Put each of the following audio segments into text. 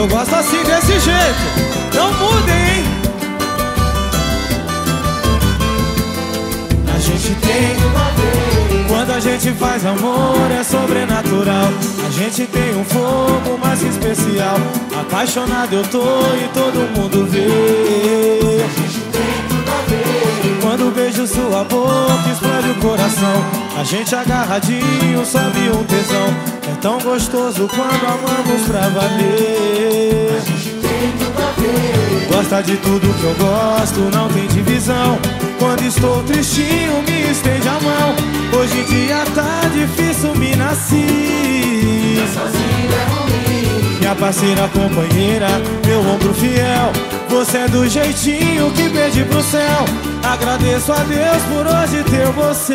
Eu gosto assim, desse jeito. Não mudem, hein? A gente tem tudo a ver. Quando a gente faz amor é sobrenatural. A gente tem um fogo mais especial. Apaixonado eu tô e todo mundo vê. A gente tem tudo a ver. Quando beijo sua boca explode o coração. A gente agarradinho sobe um tesão. É tão gostoso quando amamos pra valer. A gente tem tudo a ver. Gosta de tudo que eu gosto, não tem divisão. Quando estou tristinho me estende a mão. Hoje em dia tá difícil me nascer. Sozinho é ruim. Minha parceira, companheira, meu ombro fiel. Você é do jeitinho que pede pro céu. Agradeço a Deus por hoje ter você.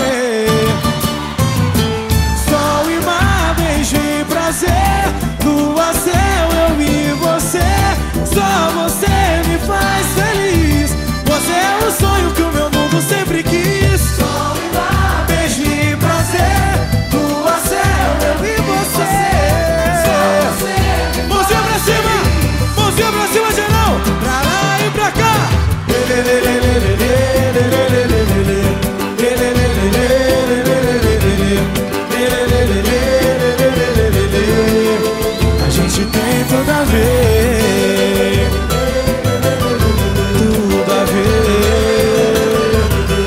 Sol e mar, beijo e prazer. Lua, céu, eu e você. Só você me faz feliz. Você é o sonho que o meu mundo sempre quis. Sol e mar, beijo e prazer. Lua, céu, eu e você. só você. Mãozinha pra cima, mãozinha pra cima, geral. Pra lá e pra cá. A gente tem tudo a ver. Tudo a ver.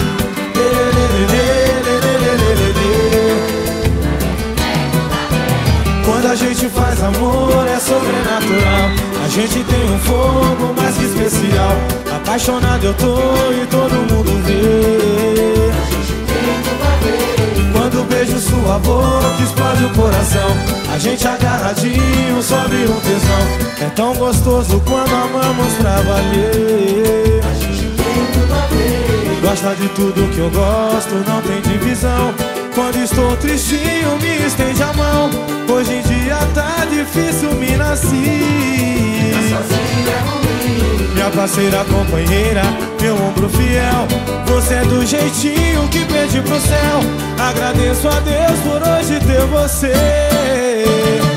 Quando a gente faz amor é sobrenatural. A gente tem um fogo mais que especial. Apaixonado eu tô e todo mundo vê. A gente tem tudo a ver. Quando beijo sua boca explode o coração. A gente agarradinho sobe um tesão. É tão gostoso quando amamos pra valer. A gente tem tudo a ver. Gosta de tudo que eu gosto, não tem divisão. Quando estou tristinho me estende a mão. Hoje em dia tá difícil me nascer. Sozinho é ruim. Minha parceira, companheira, meu ombro fiel. Você é do jeitinho que pede pro céu. Agradeço a Deus por hoje ter você.